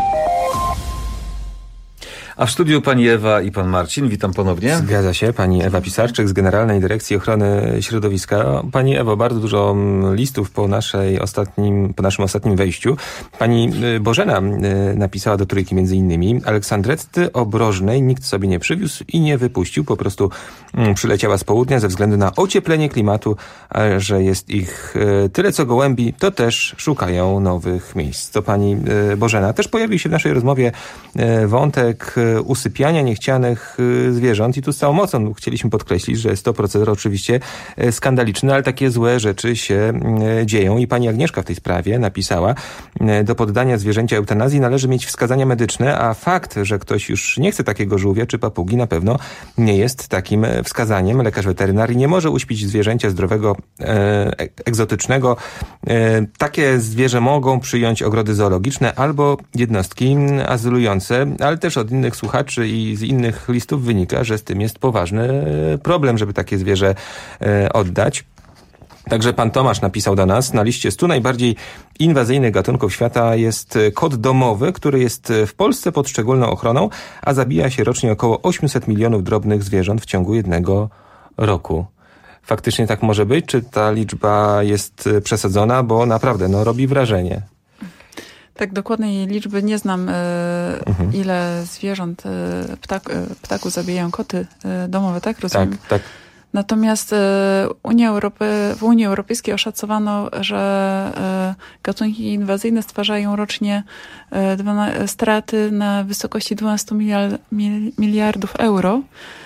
Speaker 17: A w studiu pani Ewa i pan Marcin. Witam ponownie.
Speaker 21: Zgadza się. Pani Ewa Pisarczyk z Generalnej Dyrekcji Ochrony Środowiska. Pani Ewo, bardzo dużo listów po naszej ostatnim, po naszym ostatnim wejściu. Pani Bożena napisała do Trójki między innymi: Aleksandretty obrożnej nikt sobie nie przywiózł i nie wypuścił. Po prostu przyleciała z południa ze względu na ocieplenie klimatu, a że jest ich tyle co gołębi, to też szukają nowych miejsc. To pani Bożena. Też pojawił się w naszej rozmowie wątek usypiania niechcianych zwierząt i tu z całą mocą chcieliśmy podkreślić, że jest to proceder oczywiście skandaliczny, ale takie złe rzeczy się dzieją i pani Agnieszka w tej sprawie napisała: do poddania zwierzęcia eutanazji należy mieć wskazania medyczne, a fakt, że ktoś już nie chce takiego żółwia czy papugi, na pewno nie jest takim wskazaniem. Lekarz weterynarii nie może uśpić zwierzęcia zdrowego, e, egzotycznego. E, takie zwierzę mogą przyjąć ogrody zoologiczne albo jednostki azylujące, ale też od innych słuchaczy i z innych listów wynika, że z tym jest poważny problem, żeby takie zwierzę e, oddać. Także pan Tomasz napisał do nas: na liście stu najbardziej inwazyjnych gatunków świata jest kot domowy, który jest w Polsce pod szczególną ochroną, a zabija się rocznie około osiemset milionów drobnych zwierząt w ciągu jednego roku. Faktycznie tak może być? Czy ta liczba jest przesadzona? Bo naprawdę, no, robi wrażenie.
Speaker 22: Tak, dokładnej liczby nie znam,
Speaker 21: Mhm.
Speaker 22: ile zwierząt, ptak, ptaków zabijają koty domowe, tak? Rozumiem?
Speaker 21: Tak, tak.
Speaker 22: Natomiast Unia Europy, w Unii Europejskiej oszacowano, że gatunki inwazyjne stwarzają rocznie straty na wysokości dwanaście miliardów euro.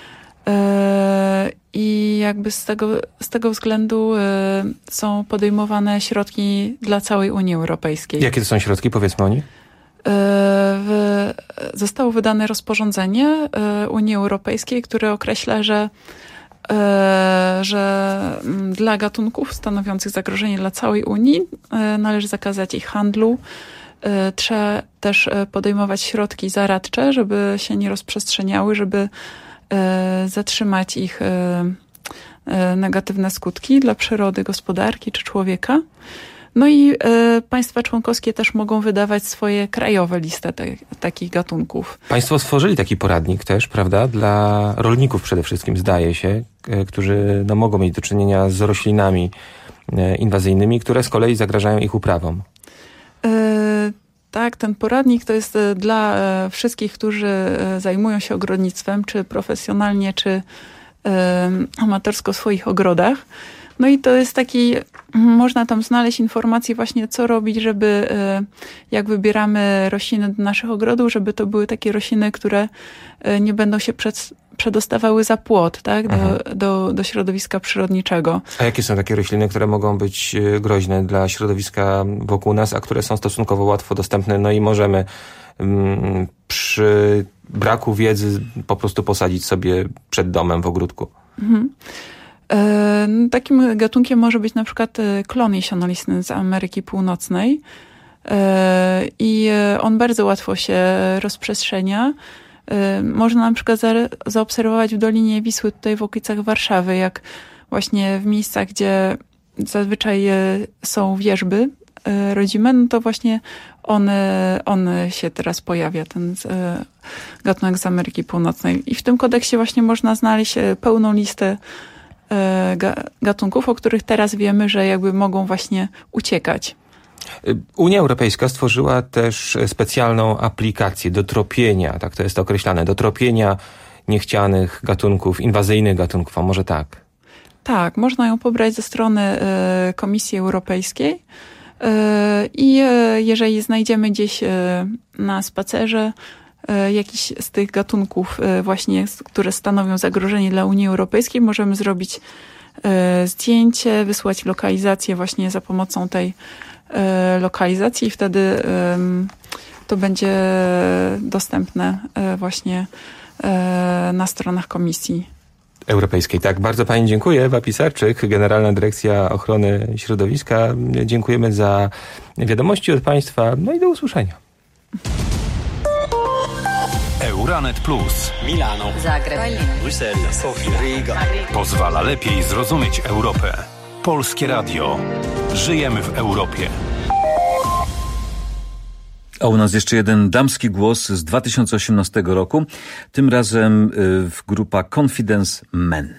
Speaker 22: I jakby z tego, z tego względu są podejmowane środki dla całej Unii Europejskiej.
Speaker 21: Jakie to są środki? Powiedzmy o nich.
Speaker 22: W, zostało wydane rozporządzenie Unii Europejskiej, które określa, że że dla gatunków stanowiących zagrożenie dla całej Unii należy zakazać ich handlu. Trzeba też podejmować środki zaradcze, żeby się nie rozprzestrzeniały, żeby zatrzymać ich negatywne skutki dla przyrody, gospodarki czy człowieka. No i państwa członkowskie też mogą wydawać swoje krajowe listy te, takich gatunków.
Speaker 21: Państwo stworzyli taki poradnik też, prawda, dla rolników przede wszystkim, zdaje się, którzy no, mogą mieć do czynienia z roślinami inwazyjnymi, które z kolei zagrażają ich uprawom.
Speaker 22: Tak, ten poradnik to jest dla wszystkich, którzy zajmują się ogrodnictwem, czy profesjonalnie, czy amatorsko w swoich ogrodach. No i to jest taki, można tam znaleźć informacje właśnie, co robić, żeby jak wybieramy rośliny do naszych ogrodów, żeby to były takie rośliny, które nie będą się przed, przedostawały za płot, tak, do, mhm. do, do środowiska przyrodniczego.
Speaker 21: A jakie są takie rośliny, które mogą być groźne dla środowiska wokół nas, a które są stosunkowo łatwo dostępne, no i możemy mm, przy braku wiedzy po prostu posadzić sobie przed domem w ogródku? Mhm.
Speaker 22: Takim gatunkiem może być na przykład klon jesionolistny z Ameryki Północnej i on bardzo łatwo się rozprzestrzenia. Można na przykład zaobserwować w Dolinie Wisły, tutaj w okolicach Warszawy, jak właśnie w miejscach, gdzie zazwyczaj są wierzby rodzime, no to właśnie on, on się teraz pojawia, ten gatunek z Ameryki Północnej. I w tym kodeksie właśnie można znaleźć pełną listę gatunków, o których teraz wiemy, że jakby mogą właśnie uciekać.
Speaker 21: Unia Europejska stworzyła też specjalną aplikację do tropienia, tak to jest określane, do tropienia niechcianych gatunków, inwazyjnych gatunków, a może tak?
Speaker 22: Tak, można ją pobrać ze strony Komisji Europejskiej i jeżeli znajdziemy gdzieś na spacerze jakiś z tych gatunków właśnie, które stanowią zagrożenie dla Unii Europejskiej, możemy zrobić zdjęcie, wysłać lokalizację właśnie za pomocą tej lokalizacji i wtedy to będzie dostępne właśnie na stronach Komisji
Speaker 21: Europejskiej. Tak, bardzo Pani dziękuję. Ewa Pisarczyk, Generalna Dyrekcja Ochrony Środowiska. Dziękujemy za wiadomości od Państwa. No i do usłyszenia.
Speaker 2: Euranet Plus.
Speaker 6: Milano,
Speaker 12: Zagreb,
Speaker 6: Bruksela, Sofia, Riga.
Speaker 2: Pozwala lepiej zrozumieć Europę. Polskie Radio. Żyjemy w Europie.
Speaker 17: A u nas jeszcze jeden damski głos z dwa tysiące osiemnastego roku. Tym razem w grupa Confidence Men.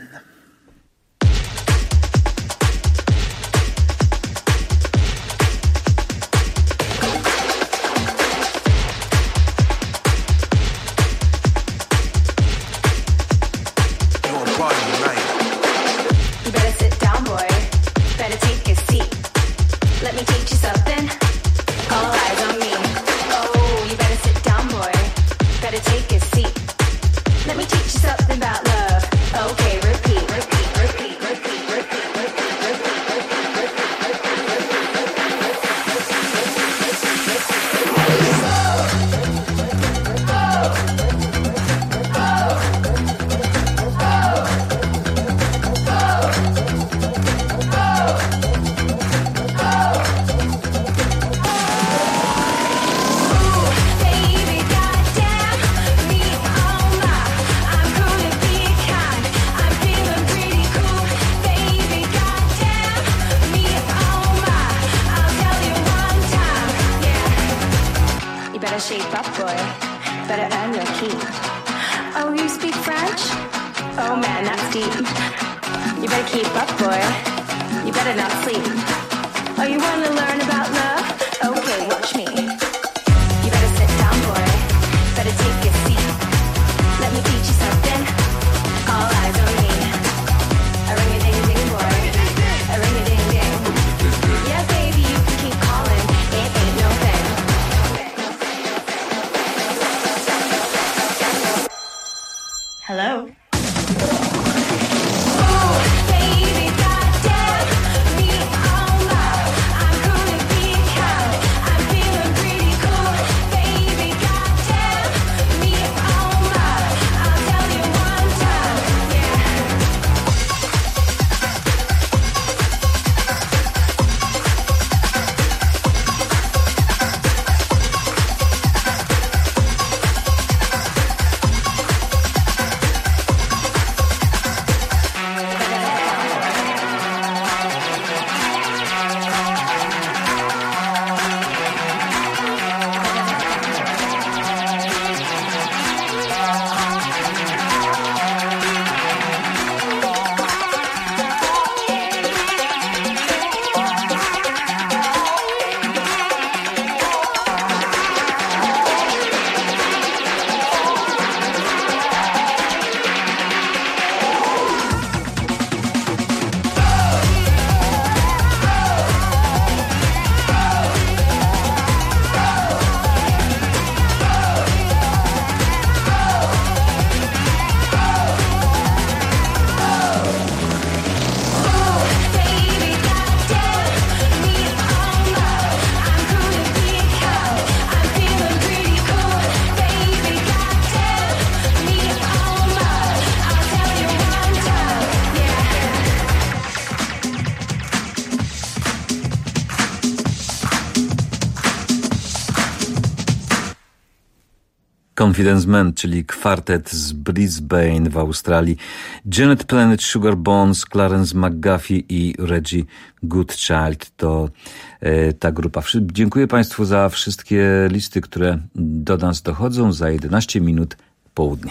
Speaker 17: Confidence Men, czyli kwartet z Brisbane w Australii. Janet Planet, Sugar Bones, Clarence McGuffie i Reggie Goodchild to e, ta grupa. Dziękuję Państwu za wszystkie listy, które do nas dochodzą. Za jedenaście minut południe.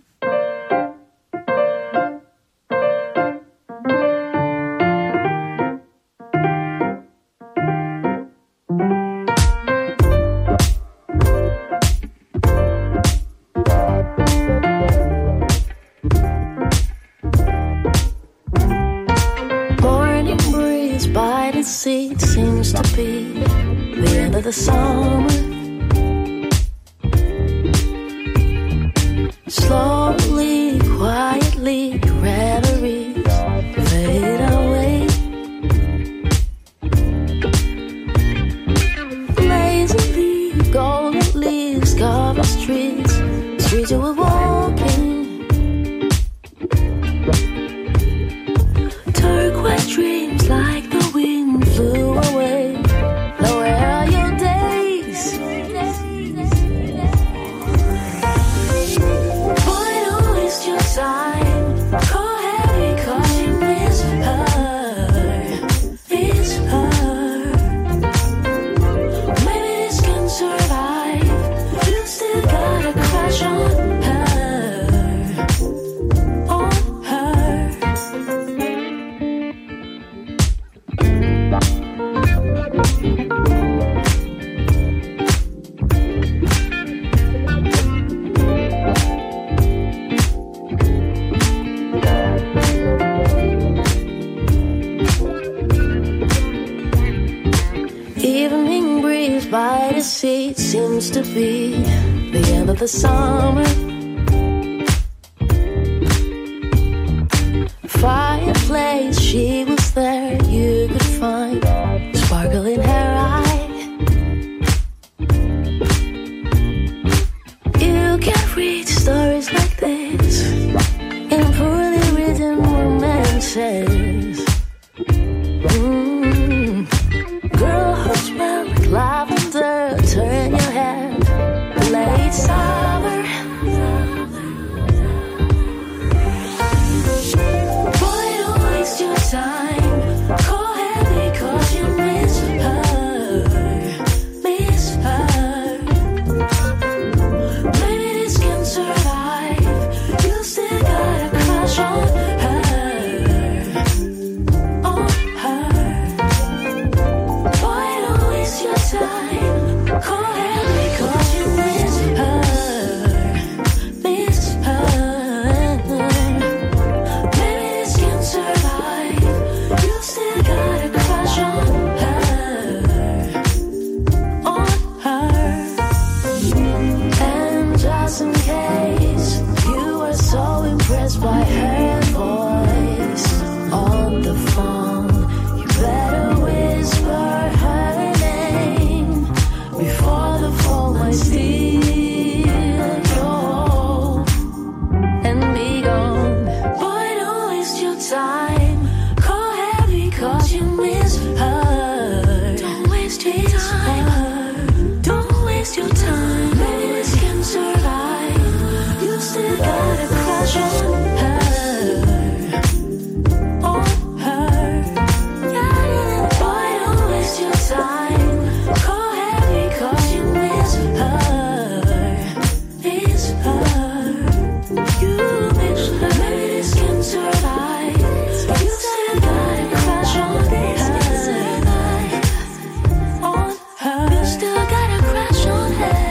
Speaker 5: It seems to be the end of the summer. Slowly, quietly, reveries fade away. Lazily, golden leaves cover streets, streets you were walking. Turquoise dreams like the wind flew away. Now where are your days? Boy, don't waste your time. Go ahead because you miss her. Miss her. Maybe this can survive. You still got a crush on her. On her. Evening breeze by the sea seems to be the end of the summer. Fireplace, she was there, you could find sparkle in her eye. You can read stories like this in poorly written romances. Mm. Girl who smell like lavender, turn your head, late summer. Boy, don't waste your time. Go ahead because you miss her, miss her. Maybe this can survive. You still got a crush on her, on her. Boy, don't waste your time. Go ahead because you miss her, miss her. Maybe this can survive. You still got a crush on her, on her. And just in case you were so impressed by her voice on the phone, you better whisper her name before the phone might steal you and be gone. Boy, don't waste your time. Go ahead because you miss her. Don't waste your time. Don't waste your time. Maybe this can survive. You still got a crush on her, on her. Boy, don't waste your time. Go ahead because you miss her, miss her. You miss her. Maybe this can survive. You still got a crush on her, on her. You still got a crush on her.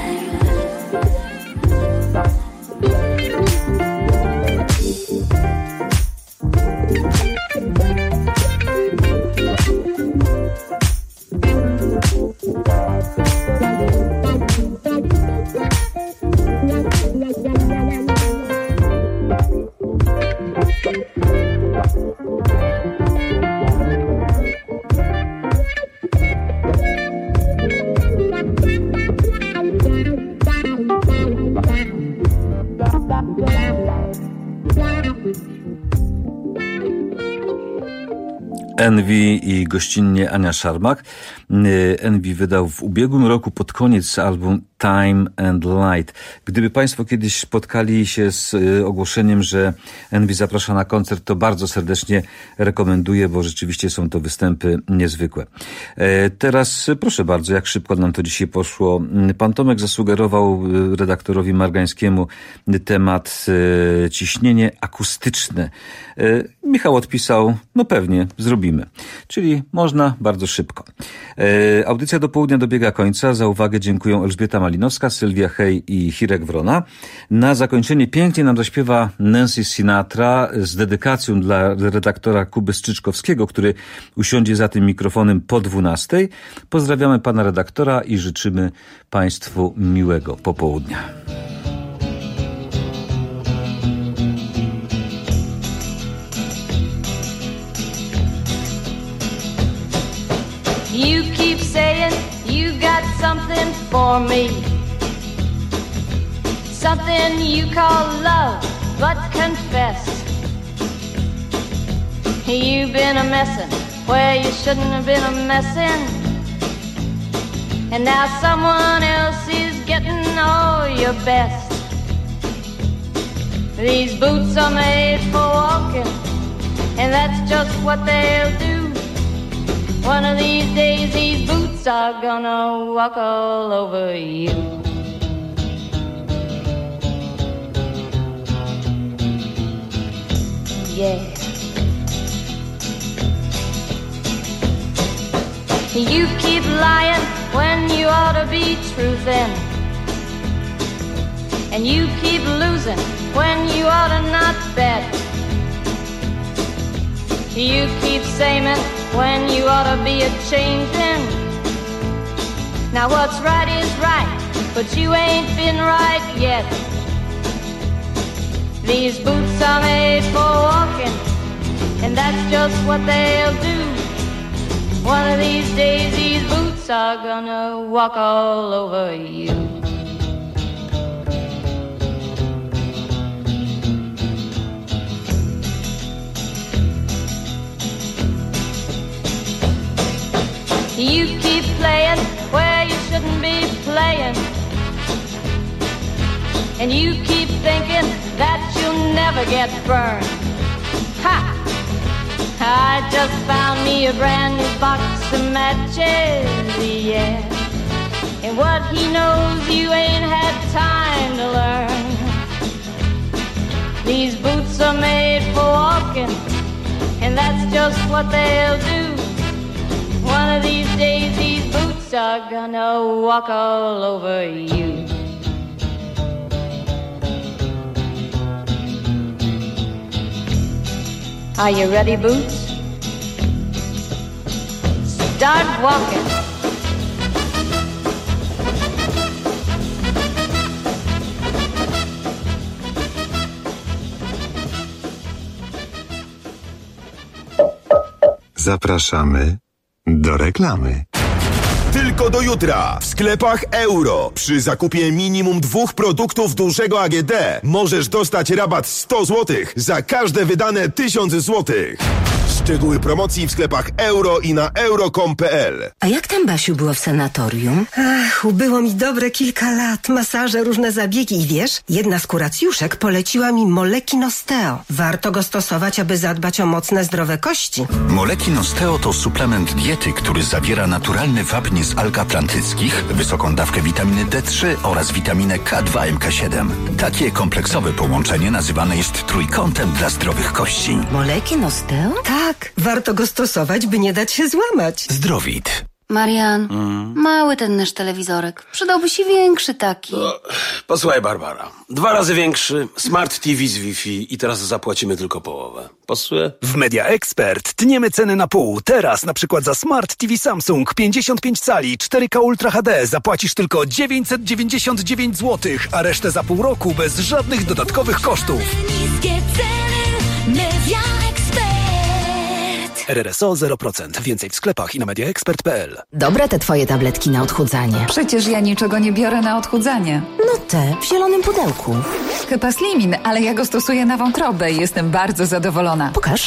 Speaker 17: Envy i gościnnie Ania Szarmak. Envy wydał w ubiegłym roku pod koniec album Time and Light. Gdyby Państwo kiedyś spotkali się z ogłoszeniem, że Envy zaprasza na koncert, to bardzo serdecznie rekomenduję, bo rzeczywiście są to występy niezwykłe. Teraz proszę bardzo, jak szybko nam to dzisiaj poszło. Pan Tomek zasugerował redaktorowi Margańskiemu temat ciśnienie akustyczne. Michał odpisał, no pewnie, zrobimy. Czyli można bardzo szybko. Audycja do południa dobiega końca. Za uwagę dziękuję Elżbieta Malinowska, Sylwia Hej i Hirek Wrona. Na zakończenie pięknie nam zaśpiewa Nancy Sinatra z dedykacją dla redaktora Kuby Strzyczkowskiego, który usiądzie za tym mikrofonem po dwunastej. Pozdrawiamy pana redaktora i życzymy Państwu miłego popołudnia.
Speaker 7: You keep saying you got something for me, something you call love, but confess you've been a messin' where you shouldn't have been a messin', and now someone else is getting all your best. These boots are made for walking, and that's just what they'll do. One of these days these boots are gonna walk all over you. Yeah. You keep lying when you ought to be truthin', and you keep losing when you ought to not bet. You keep saying when you ought to be a-changin'. Now what's right is right, but you ain't been right yet. These boots are made for walking, and that's just what they'll do. One of these days these boots are gonna walk all over you. You keep playing where you shouldn't be playing, and you keep thinking that you'll never get burned. Ha! I just found me a brand new box of matches, yeah. And what he knows you ain't had time to learn. These boots are made for walking, and that's just what they'll do. One of these days these boots are gonna walk all over you. Are you ready, Boots? Start walking.
Speaker 9: Zapraszamy do reklamy.
Speaker 20: Tylko do jutra w sklepach Euro przy zakupie minimum dwóch produktów dużego A G D możesz dostać rabat sto złotych za każde wydane tysiąc złotych. Szczegóły promocji w sklepach Euro i na euro kropka com kropka p l.
Speaker 23: A jak tam, Basiu, było w sanatorium?
Speaker 24: Ach, ubyło mi dobre kilka lat. Masaże, różne zabiegi i wiesz, jedna z kuracjuszek poleciła mi Molekin Osteo. Warto go stosować, aby zadbać o mocne, zdrowe kości.
Speaker 25: Molekin Osteo to suplement diety, który zawiera naturalny wapń z alg atlantyckich, wysoką dawkę witaminy D trzy oraz witaminę K dwa M K siedem. Takie kompleksowe połączenie nazywane jest trójkątem dla zdrowych kości.
Speaker 24: Molekin Osteo? Tak, warto go stosować, by nie dać się złamać.
Speaker 25: Zdrowit.
Speaker 26: Marian, mm. mały ten nasz telewizorek. Przydałby się większy taki.
Speaker 10: No, posłuchaj, Barbara. Dwa razy większy, Smart T V z Wi-Fi i teraz zapłacimy tylko połowę. Pasuje?
Speaker 27: W Media Expert tniemy ceny na pół. Teraz na przykład za Smart T V Samsung pięćdziesiąt pięć cali cztery K Ultra H D zapłacisz tylko dziewięćset dziewięćdziesiąt dziewięć złotych, a resztę za pół roku bez żadnych dodatkowych kosztów.
Speaker 28: Niskie ceny, Media Expert.
Speaker 27: R R S O zero procent. Więcej w sklepach i na media expert kropka p l.
Speaker 23: Dobre te twoje tabletki na odchudzanie.
Speaker 29: Przecież ja niczego nie biorę na odchudzanie.
Speaker 23: No te, w zielonym pudełku.
Speaker 29: Chyba Slimin, ale ja go stosuję na wątrobę i jestem bardzo zadowolona.
Speaker 23: Pokaż.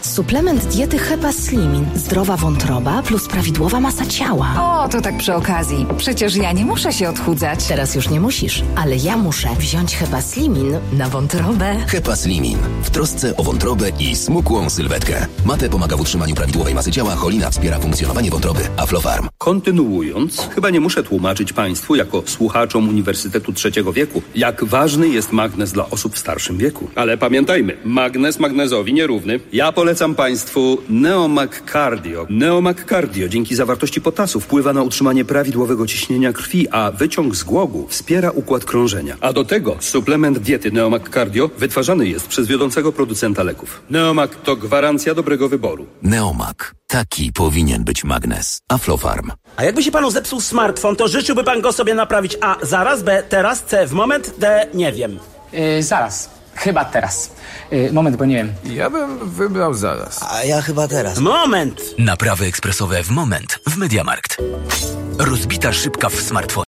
Speaker 23: Suplement diety Hepa Slimin. Zdrowa wątroba plus prawidłowa masa ciała.
Speaker 29: O, to tak przy okazji. Przecież ja nie muszę się odchudzać.
Speaker 23: Teraz już nie musisz, ale ja muszę wziąć Hepa Slimin na wątrobę.
Speaker 1: Hepa Slimin. W trosce o wątrobę i smukłą sylwetkę. Mate pomaga w utrzymaniu prawidłowej masy ciała, cholina wspiera funkcjonowanie wątroby. Aflofarm.
Speaker 3: Kontynuując, chyba nie muszę tłumaczyć Państwu, jako słuchaczom Uniwersytetu Trzeciego Wieku, jak ważny jest magnez dla osób w starszym wieku. Ale pamiętajmy, magnez magnezowi nierówny. Ja polecam Państwu Neomag Cardio. Neomag Cardio dzięki zawartości potasu wpływa na utrzymanie prawidłowego ciśnienia krwi, a wyciąg z głogu wspiera układ krążenia. A do tego suplement diety Neomag Cardio wytwarzany jest przez wiodącego producenta leków. Neomag to gwarancja dobrego wyboru.
Speaker 1: Neomag. Taki powinien być magnez. Aflofarm.
Speaker 4: A jakby się panu zepsuł smartfon, to życzyłby pan go sobie naprawić A zaraz, B teraz, C w moment, D nie wiem.
Speaker 8: Yy, zaraz. Chyba teraz. Yy, moment, bo nie wiem.
Speaker 11: Ja bym wybrał zaraz.
Speaker 4: A ja chyba teraz. Moment!
Speaker 1: Naprawy ekspresowe w moment w MediaMarkt. Rozbita szybka w smartfonie.